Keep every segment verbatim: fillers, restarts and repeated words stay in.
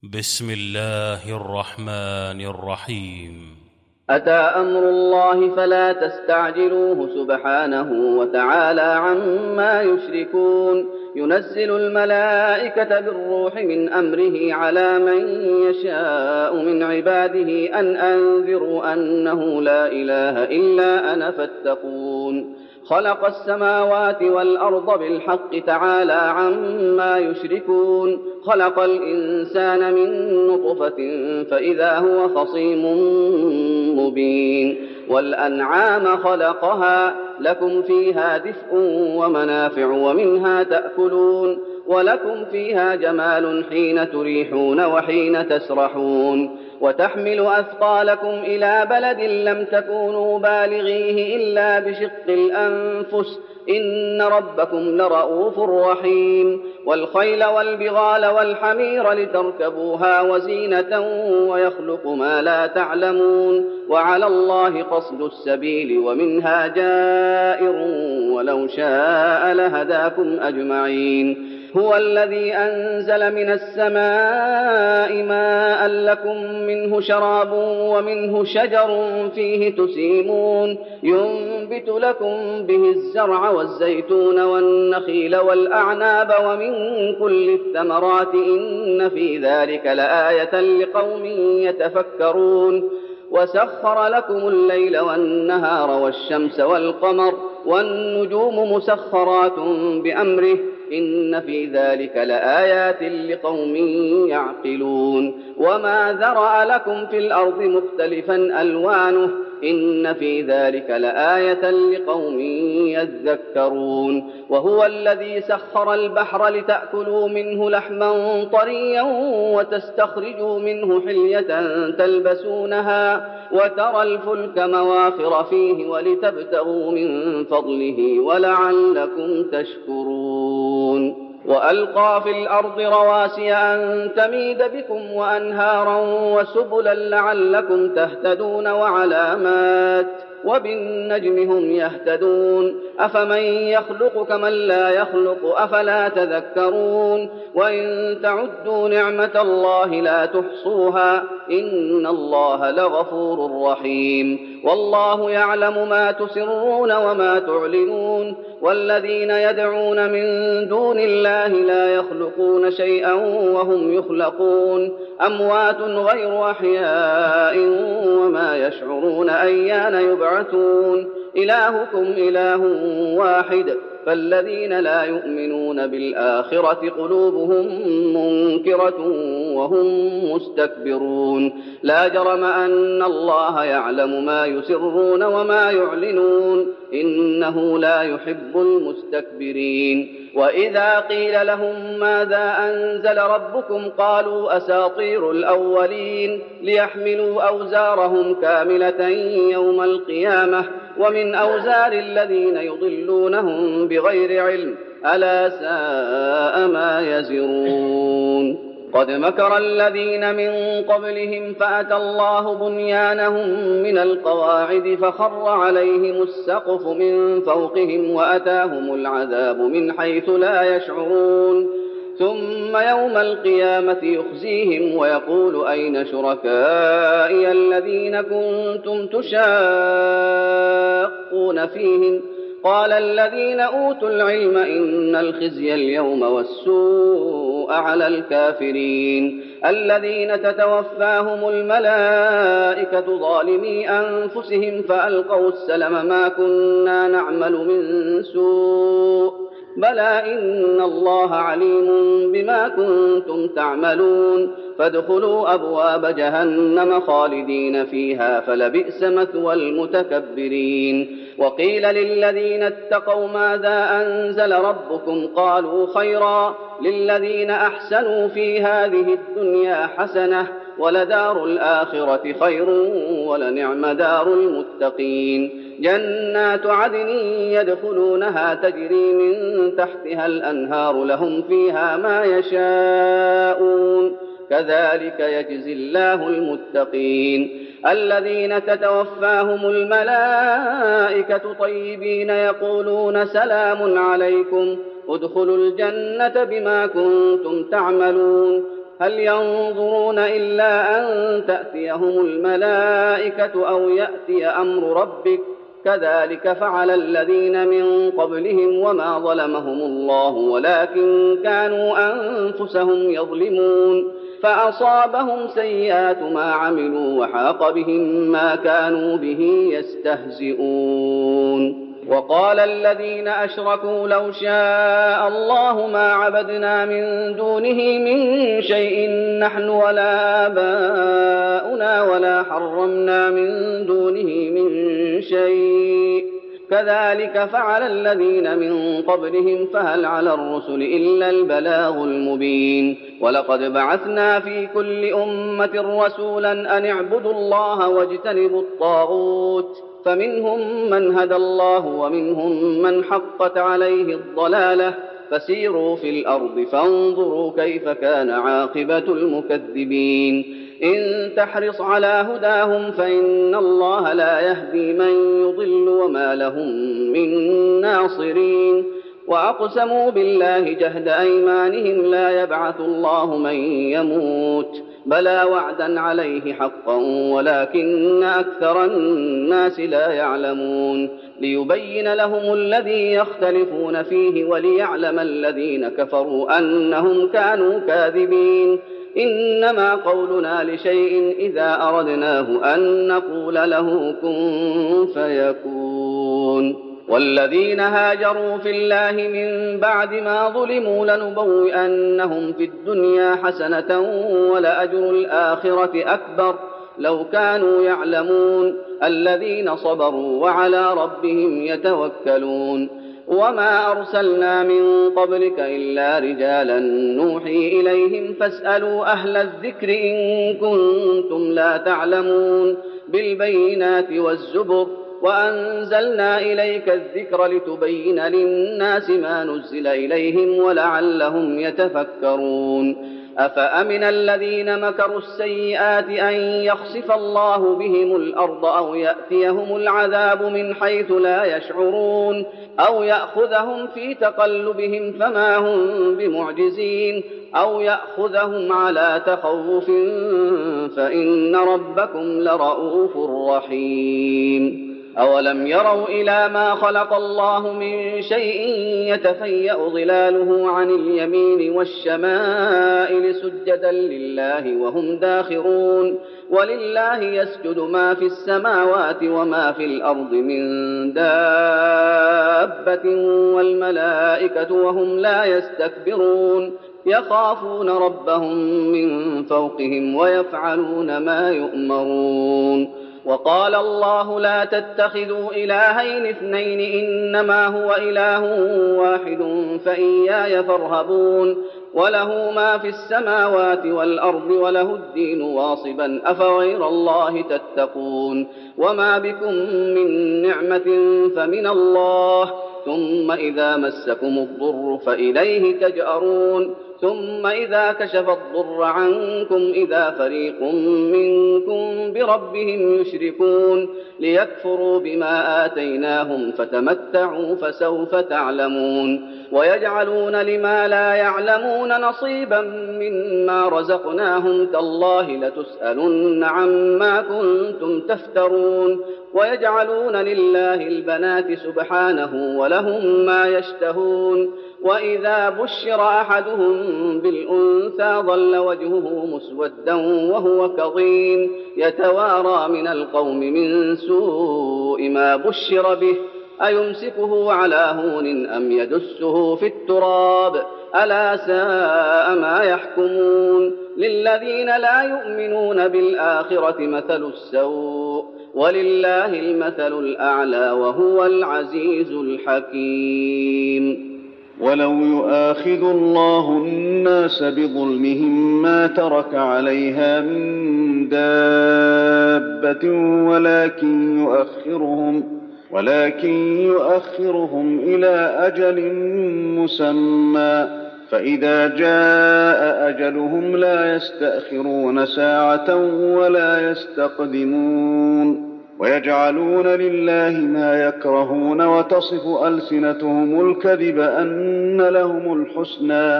بسم الله الرحمن الرحيم. أتى أمر الله فلا تستعجلوه سبحانه وتعالى عما يشركون. ينزل الملائكة بالروح من أمره على من يشاء من عباده أن أنذروا أنه لا إله إلا أنا فاتقون. خلق السماوات والأرض بالحق تعالى عما يشركون. خلق الإنسان من نطفة فإذا هو خصيم مبين. والأنعام خلقها لكم فيها دفء ومنافع ومنها تأكلون ولكم فيها جمال حين تريحون وحين تسرحون. وتحمل أثقالكم إلى بلد لم تكونوا بالغيه إلا بشق الأنفس إن ربكم لرؤوف رحيم. والخيل والبغال والحمير لتركبوها وزينة ويخلق ما لا تعلمون. وعلى الله قصد السبيل ومنها جائر ولو شاء لهداكم أجمعين. هو الذي أنزل من السماء ماء لكم منه شراب ومنه شجر فيه تسيمون. ينبت لكم به الزرع والزيتون والنخيل والأعناب ومن كل الثمرات إن في ذلك لآية لقوم يتفكرون. وسخر لكم الليل والنهار والشمس والقمر والنجوم مسخرات بأمره إن في ذلك لآيات لقوم يعقلون. وما ذرأ لكم في الأرض مختلفا ألوانه إن في ذلك لآية لقوم يذكرون. وهو الذي سخر البحر لتأكلوا منه لحما طريا وتستخرجوا منه حلية تلبسونها وترى الفلك مواخر فيه ولتبتغوا من فضله ولعلكم تشكرون. وألقى في الأرض رواسي أن تميد بكم وأنهارا وسبلا لعلكم تهتدون وعلامات وبالنجم هم يهتدون. أفمن يخلق كمن لا يخلق أفلا تذكرون. وإن تعدوا نعمة الله لا تحصوها إن الله لغفور رحيم. والله يعلم ما تسرون وما تعلنون. والذين يدعون من دون الله لا يخلقون شيئا وهم يخلقون أموات غير أحياء وما يشعرون أيان يبعثون. إلهكم إله واحد فالذين لا يؤمنون بالآخرة قلوبهم منكرة وهم مستكبرون. لا جرم أن الله يعلم ما يسرون وما يعلنون إنه لا يحب المستكبرين. وإذا قيل لهم ماذا أنزل ربكم قالوا أساطير الأولين ليحملوا أوزارهم كاملة يوم القيامة ومن أوزار الذين يضلونهم بغير علم ألا ساء ما يزرون. قد مكر الذين من قبلهم فأتى الله بنيانهم من القواعد فخر عليهم السقف من فوقهم وأتاهم العذاب من حيث لا يشعرون. ثم يوم القيامة يخزيهم ويقول أين شركائي الذين كنتم تشاقون فيهم قال الذين أوتوا العلم إن الخزي اليوم والسوء على الكافرين الذين تتوفاهم الملائكة ظالمي أنفسهم فألقوا السلم ما كنا نعمل من سوء بلى إن الله عليم بما كنتم تعملون. فادخلوا أبواب جهنم خالدين فيها فلبئس مثوى المتكبرين. وقيل للذين اتقوا ماذا أنزل ربكم قالوا خيرا للذين أحسنوا في هذه الدنيا حسنة ولدار الآخرة خير ولنعم دار المتقين. جنات عدن يدخلونها تجري من تحتها الأنهار لهم فيها ما يشاءون كذلك يجزي الله المتقين. الذين تتوفاهم الملائكة طيبين يقولون سلام عليكم ادخلوا الجنة بما كنتم تعملون هل ينظرون إلا أن تأتيهم الملائكة أو يأتي أمر ربك كذلك فعل الذين من قبلهم وما ظلمهم الله ولكن كانوا أنفسهم يظلمون فأصابهم سيئات ما عملوا وحاق بهم ما كانوا به يستهزئون. وقال الذين أشركوا لو شاء الله ما عبدنا من دونه من شيء نحن ولا آباؤنا ولا حرمنا من دونه من شيء كذلك فعل الذين من قبلهم فهل على الرسل إلا البلاغ المبين. ولقد بعثنا في كل أمة رسولا أن اعبدوا الله واجتنبوا الطاغوت فمنهم من هدى الله ومنهم من حقت عليه الضلالة فسيروا في الأرض فانظروا كيف كان عاقبة المكذبين. إن تحرص على هداهم فإن الله لا يهدي من يضل وما لهم من ناصرين. وأقسموا بالله جهد أيمانهم لا يبعث الله من يموت بلى وعدا عليه حقا ولكن أكثر الناس لا يعلمون ليبين لهم الذي يختلفون فيه وليعلم الذين كفروا أنهم كانوا كاذبين. إنما قولنا لشيء إذا أردناه أن نقول له كن فيكون. والذين هاجروا في الله من بعد ما ظلموا لنبوئنهم في الدنيا حسنة ولأجر الآخرة أكبر لو كانوا يعلمون. الذين صبروا وعلى ربهم يتوكلون. وما أرسلنا من قبلك إلا رجالا نوحي إليهم فاسألوا أهل الذكر إن كنتم لا تعلمون بالبينات والزبر وأنزلنا إليك الذكر لتبين للناس ما نزل إليهم ولعلهم يتفكرون. أفأمن الذين مكروا السيئات أن يخسف الله بهم الأرض أو يأتيهم العذاب من حيث لا يشعرون أو يأخذهم في تقلبهم فما هم بمعجزين أو يأخذهم على تخوف فإن ربكم لرؤوف رحيم. أولم يروا إلى ما خلق الله من شيء يتفيأ ظلاله عن اليمين والشمائل سجدا لله وهم داخرون. ولله يسجد ما في السماوات وما في الأرض من دابة والملائكة وهم لا يستكبرون يخافون ربهم من فوقهم ويفعلون ما يؤمرون. وقال الله لا تتخذوا إلهين اثنين إنما هو إله واحد فإياي فارهبون. وله ما في السماوات والأرض وله الدين واصبا أفغير الله تتقون. وما بكم من نعمة فمن الله ثم إذا مسكم الضر فإليه تجأرون. ثم إذا كشف الضر عنكم إذا فريق منكم بربهم يشركون ليكفروا بما آتيناهم فتمتعوا فسوف تعلمون. ويجعلون لما لا يعلمون نصيبا مما رزقناهم تالله لتسألن عما كنتم تفترون. ويجعلون لله البنات سبحانه ولهم ما يشتهون. وإذا بشر أحدهم بالأنثى ظل وجهه مسودا وهو كظيم يتوارى من القوم من سوء ما بشر به أيمسكه على هون أم يدسه في التراب ألا ساء ما يحكمون. للذين لا يؤمنون بالآخرة مثل السوء ولله المثل الأعلى وهو العزيز الحكيم. ولو يؤاخذ الله الناس بظلمهم ما ترك عليها من دابة ولكن يؤخرهم ولكن يؤخرهم إلى أجل مسمى فإذا جاء أجلهم لا يستأخرون ساعة ولا يستقدمون. ويجعلون لله ما يكرهون وتصف ألسنتهم الكذب أن لهم الحسنى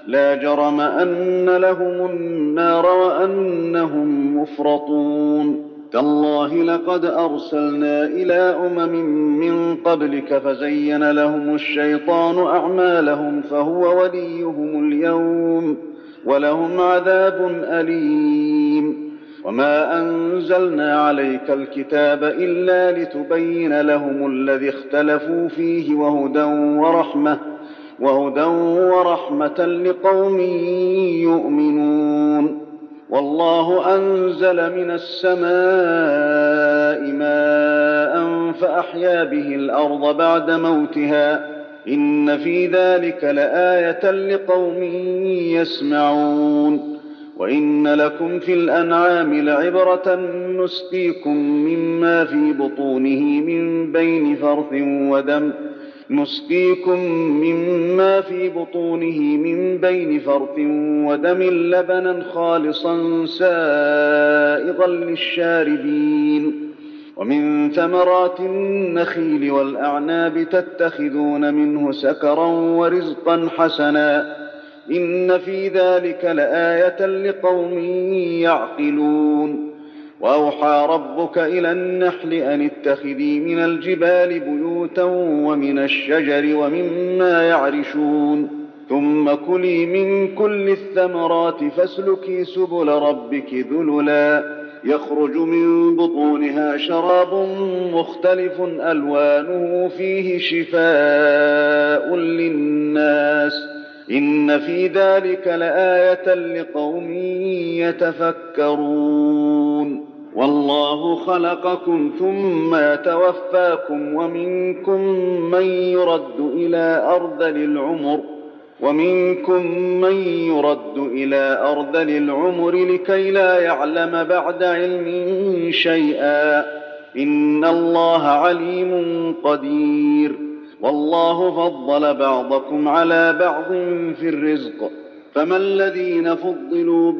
لا جرم أن لهم النار وأنهم مفرطون تالله لقد أرسلنا إلى أمم من قبلك فزين لهم الشيطان أعمالهم فهو وليهم اليوم ولهم عذاب أليم وما أنزلنا عليك الكتاب إلا لتبين لهم الذي اختلفوا فيه وهدى ورحمة وهدى ورحمة لقوم يؤمنون والله أنزل من السماء ماء فأحيا به الأرض بعد موتها إن في ذلك لآية لقوم يسمعون وإن لكم في الأنعام لعبرة نسقيكم مما في بطونه من بين فرث ودم نسقيكم مما في بطونه من بين فرث ودم لبنا خالصا سائغا للشاربين ومن ثمرات النخيل والأعناب تتخذون منه سكرا ورزقا حسنا إن في ذلك لآية لقوم يعقلون وأوحى ربك إلى النحل أن اتخذي من الجبال بيوتا ومن الشجر ومما يعرشون ثم كلي من كل الثمرات فاسلكي سبل ربك ذللا يخرج من بطونها شراب مختلف ألوانه فيه شفاء للناس إن في ذلك لآية لقوم يتفكرون والله خلقكم ثم يتوفاكم ومنكم من يرد إلى أرذل العمر ومنكم من يرد إلى أرذل العمر لكي لا يعلم بعد علم شيئا إن الله عليم قدير والله فضل بعضكم على بعض في الرزق فما الذين فضلوا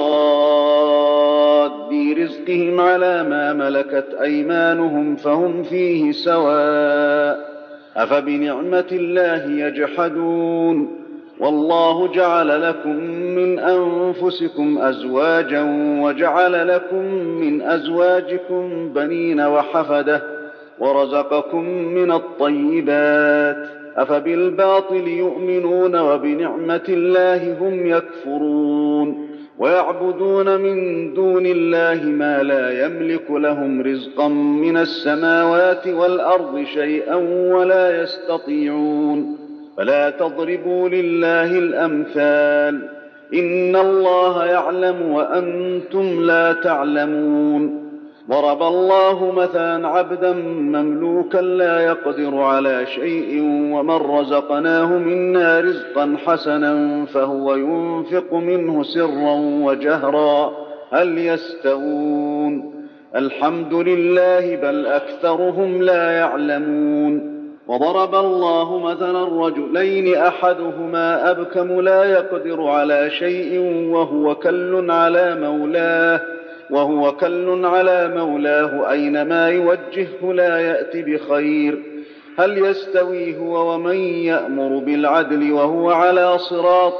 براد رزقهم على ما ملكت أيمانهم فهم فيه سواء أفبنعمة الله يجحدون والله جعل لكم من أنفسكم أزواجا وجعل لكم من أزواجكم بنين وحفدة ورزقكم من الطيبات أفبالباطل يؤمنون وبنعمة الله هم يكفرون ويعبدون من دون الله ما لا يملك لهم رزقا من السماوات والأرض شيئا ولا يستطيعون فلا تضربوا لله الأمثال إن الله يعلم وأنتم لا تعلمون ضرب الله مثلا عبدا مملوكا لا يقدر على شيء ومن رزقناه منا رزقا حسنا فهو ينفق منه سرا وجهرا هل يستوون الحمد لله بل أكثرهم لا يعلمون وضرب الله مثلا رجلين أحدهما أبكم لا يقدر على شيء وهو كل على مولاه وهو كل على مولاه أينما يوجهه لا يأت بخير هل يستوي هو ومن يأمر بالعدل وهو على صراط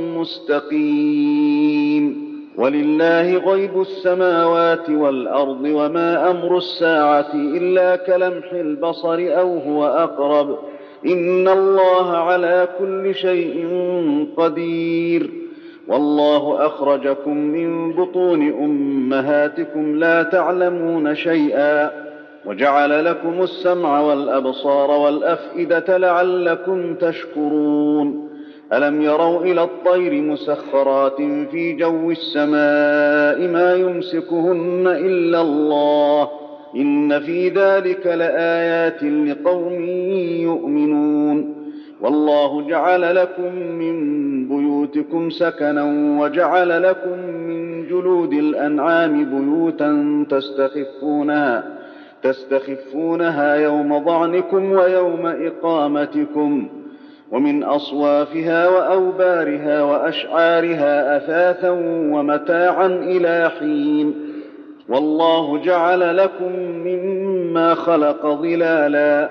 مستقيم ولله غيب السماوات والأرض وما أمر الساعة إلا كلمح البصر أو هو أقرب إن الله على كل شيء قدير والله أخرجكم من بطون أمهاتكم لا تعلمون شيئا وجعل لكم السمع والأبصار والأفئدة لعلكم تشكرون ألم يروا إلى الطير مسخرات في جو السماء ما يمسكهن إلا الله إن في ذلك لآيات لقوم يؤمنون والله جعل لكم من بيوتكم سكنا وجعل لكم من جلود الأنعام بيوتا تستخفونها تستخفونها يوم ضعنكم ويوم إقامتكم ومن أصوافها وأوبارها وأشعارها أثاثا ومتاعا إلى حين والله جعل لكم مما خلق ظلالا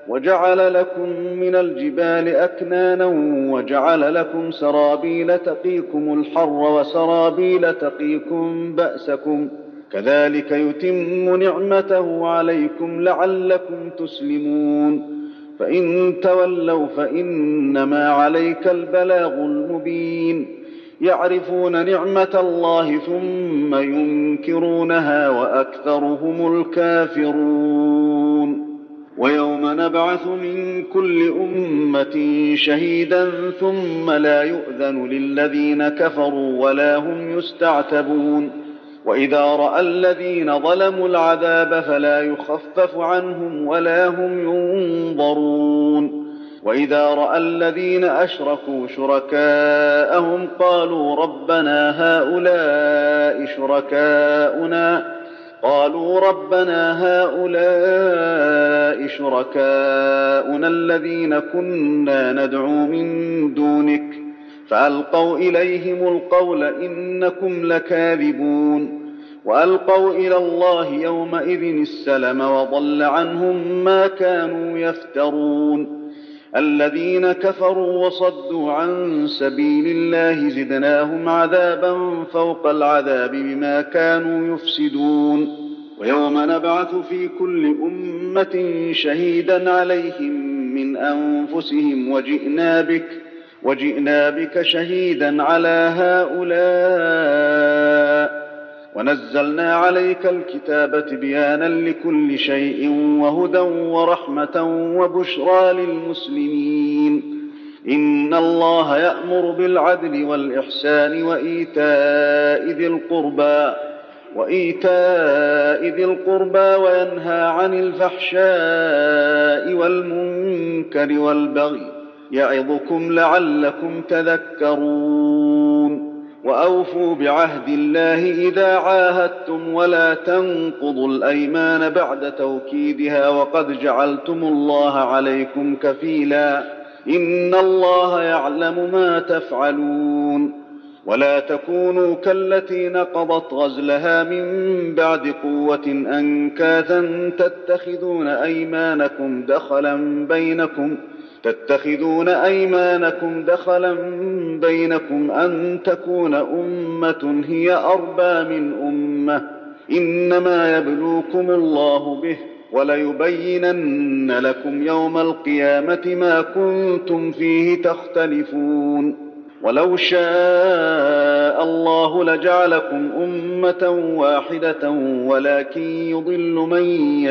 وجعل لكم من الجبال أكنانا وجعل لكم سرابيل تقيكم الحر وسرابيل تقيكم بأسكم كذلك يتم نعمته عليكم لعلكم تسلمون فإن تولوا فإنما عليك البلاغ المبين يعرفون نعمة الله ثم ينكرونها وأكثرهم الكافرون ويوم نبعث من كل أمة شهيدا ثم لا يؤذن للذين كفروا ولا هم يستعتبون وإذا رأى الذين ظلموا العذاب فلا يخفف عنهم ولا هم ينظرون وإذا رأى الذين أشركوا شركاءهم قالوا ربنا هؤلاء شركاؤنا قالوا ربنا هؤلاء شركاؤنا الذين كنا ندعو من دونك فألقوا إليهم القول إنكم لكاذبون وألقوا إلى الله يومئذ السلم وضل عنهم ما كانوا يفترون الذين كفروا وصدوا عن سبيل الله زدناهم عذابا فوق العذاب بما كانوا يفسدون ويوم نبعث في كل أمة شهيدا عليهم من أنفسهم وجئنا بك وجئنا بك شهيدا على هؤلاء ونزلنا عليك الكتاب تبيانا لكل شيء وهدى ورحمة وبشرى للمسلمين إن الله يأمر بالعدل والإحسان وإيتاء ذي القربى وإيتاء ذي القربى وينهى عن الفحشاء والمنكر والبغي يعظكم لعلكم تذكرون وأوفوا بعهد الله إذا عاهدتم ولا تنقضوا الأيمان بعد توكيدها وقد جعلتم الله عليكم كفيلا إن الله يعلم ما تفعلون ولا تكونوا كالتي نقضت غزلها من بعد قوة أنكاثا تتخذون أيمانكم دخلا بينكم تتخذون أيمانكم دخلا بينكم أن تكون أمة هي أربى من أمة إنما يبلوكم الله به وليبينن لكم يوم القيامة ما كنتم فيه تختلفون ولو شاء الله لجعلكم أمة واحدة ولكن يضل من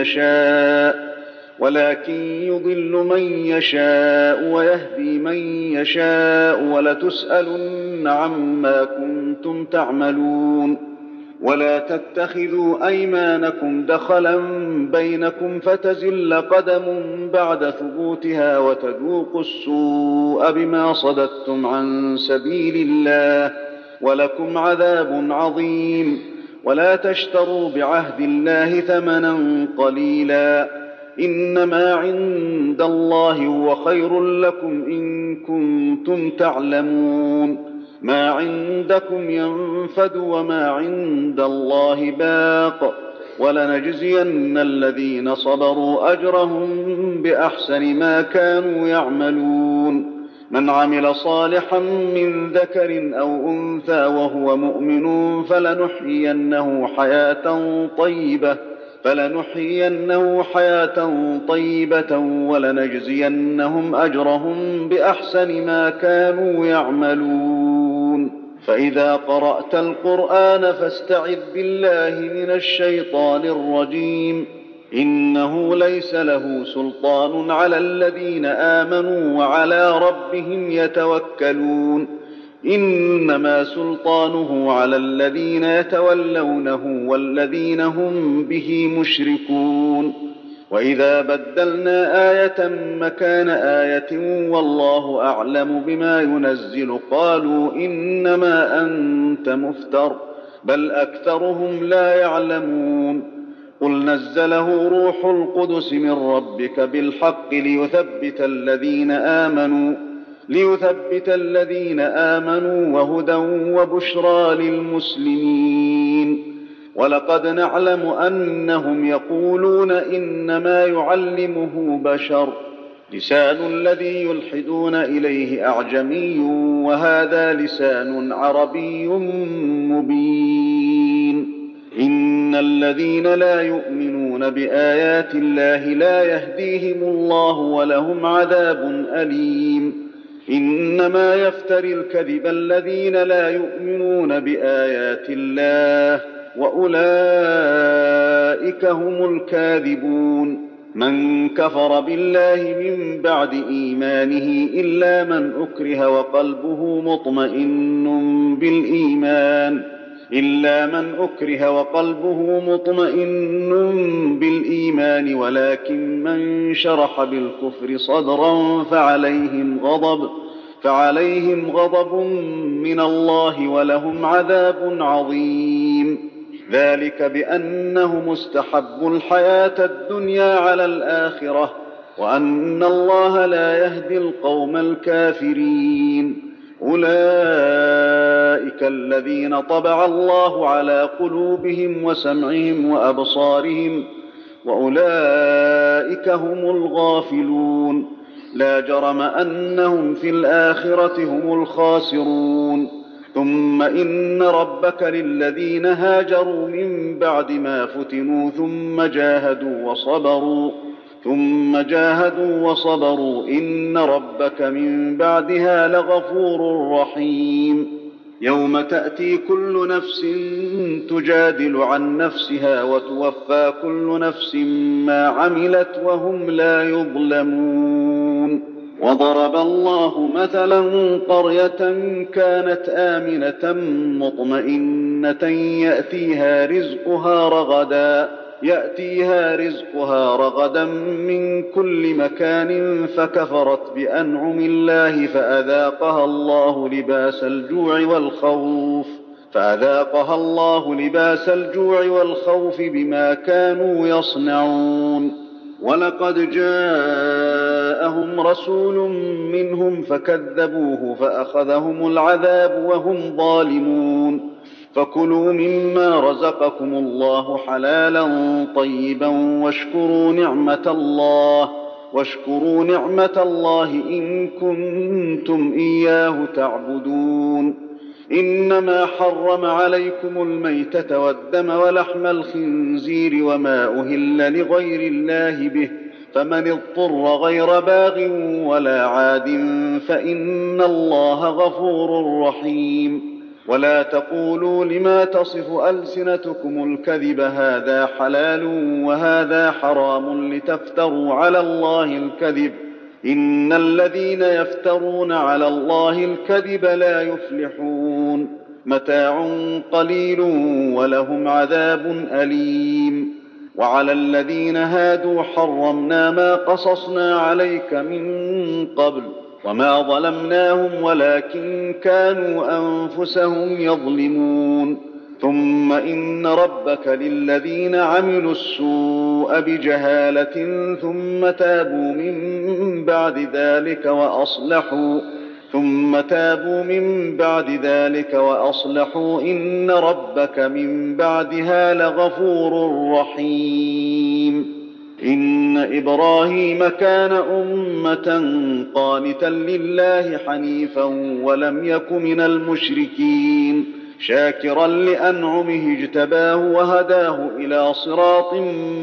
يشاء ولكن يضل من يشاء ويهدي من يشاء ولتسألن عما كنتم تعملون ولا تتخذوا أيمانكم دخلا بينكم فتزل قدم بعد ثبوتها وتذوقوا السوء بما صددتم عن سبيل الله ولكم عذاب عظيم ولا تشتروا بعهد الله ثمنا قليلا إنما عند الله هو خير لكم إن كنتم تعلمون ما عندكم ينفد وما عند الله باق ولنجزين الذين صبروا أجرهم بأحسن ما كانوا يعملون من عمل صالحا من ذكر أو أنثى وهو مؤمن فلنحيينه حياة طيبة فلنحيينه حياة طيبة ولنجزينهم أجرهم بأحسن ما كانوا يعملون فإذا قرأت القرآن فاستعذ بالله من الشيطان الرجيم إنه ليس له سلطان على الذين آمنوا وعلى ربهم يتوكلون إنما سلطانه على الذين يتولونه والذين هم به مشركون وإذا بدلنا آية مكان آية والله أعلم بما ينزل قالوا إنما أنت مفتر بل أكثرهم لا يعلمون قل نزله روح القدس من ربك بالحق ليثبت الذين آمنوا ليثبت الذين آمنوا وهدى وبشرى للمسلمين ولقد نعلم أنهم يقولون إنما يعلمه بشر لسان الذي يلحدون إليه أعجمي وهذا لسان عربي مبين. إن الذين لا يؤمنون بآيات الله لا يهديهم الله ولهم عذاب أليم. إنما يفتري الكذب الذين لا يؤمنون بآيات الله وأولئك هم الكاذبون. من كفر بالله من بعد إيمانه إلا من أكره وقلبه مطمئن بالإيمان إلا من أكره وقلبه مطمئن بالإيمان ولكن من شرح بالكفر صدرا فعليهم غضب فعليهم غضب من الله ولهم عذاب عظيم. ذلك بأنهم استحبوا الحياة الدنيا على الآخرة وأن الله لا يهدي القوم الكافرين. أولئك الذين طبع الله على قلوبهم وسمعهم وأبصارهم وأولئك هم الغافلون. لا جرم أنهم في الآخرة هم الخاسرون. ثم إن ربك للذين هاجروا من بعد ما فتنوا ثم جاهدوا وصبروا ثم جاهدوا وصبروا إن ربك من بعدها لغفور رحيم. يوم تأتي كل نفس تجادل عن نفسها وتوفى كل نفس ما عملت وهم لا يظلمون. وضرب الله مثلا قرية كانت آمنة مطمئنة يأتيها رزقها رغدا يأتيها رزقها رغدا من كل مكان فكفرت بأنعم الله فأذاقها الله لباس الجوع والخوف فأذاقها الله لباس الجوع والخوف بما كانوا يصنعون. ولقد جاءهم رسول منهم فكذبوه فأخذهم العذاب وهم ظالمون. فكلوا مما رزقكم الله حلالا طيبا واشكروا نعمة الله واشكروا نعمة الله إن كنتم إياه تعبدون. إنما حرم عليكم الميتة والدم ولحم الخنزير وما أهل لغير الله به فمن اضطر غير باغ ولا عاد فإن الله غفور رحيم. ولا تقولوا لما تصف ألسنتكم الكذب هذا حلال وهذا حرام لتفتروا على الله الكذب إن الذين يفترون على الله الكذب لا يفلحون. متاع قليل ولهم عذاب أليم. وعلى الذين هادوا حرمنا ما قصصنا عليك من قبل وما ظلمناهم ولكن كانوا أنفسهم يظلمون. ثم إن ربك للذين عملوا السوء بجهالة ثم تابوا من بعد ذلك وأصلحوا ثم تابوا من بعد ذلك وأصلحوا إن ربك من بعدها لغفور رحيم. إن إبراهيم كان أمة قانتا لله حنيفا ولم يك من المشركين شاكرا لأنعمه اجتباه وهداه إلى صراط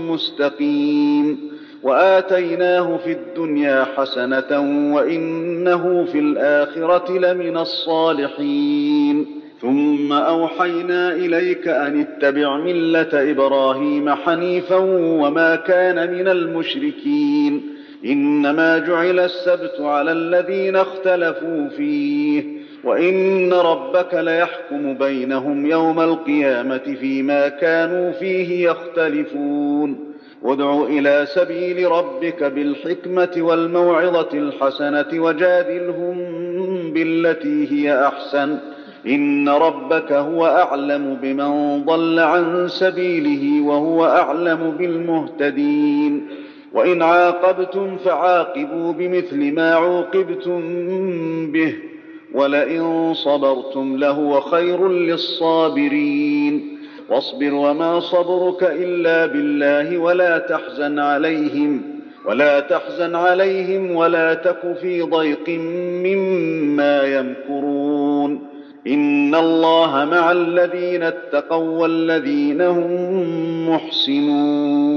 مستقيم. وآتيناه في الدنيا حسنة وإنه في الآخرة لمن الصالحين. ثم أوحينا إليك أن اتبع ملة إبراهيم حنيفا وما كان من المشركين. إنما جعل السبت على الذين اختلفوا فيه وإن ربك ليحكم بينهم يوم القيامة فيما كانوا فيه يختلفون. وادع إلى سبيل ربك بالحكمة والموعظة الحسنة وجادلهم بالتي هي أحسن إن ربك هو أعلم بمن ضل عن سبيله وهو أعلم بالمهتدين. وإن عاقبتم فعاقبوا بمثل ما عوقبتم به ولئن صبرتم لهو خير للصابرين. واصبر وما صبرك إلا بالله ولا تحزن عليهم ولا تحزن عليهم ولا تك في ضيق مما يمكرون إن الله مع الذين اتقوا والذين هم محسنون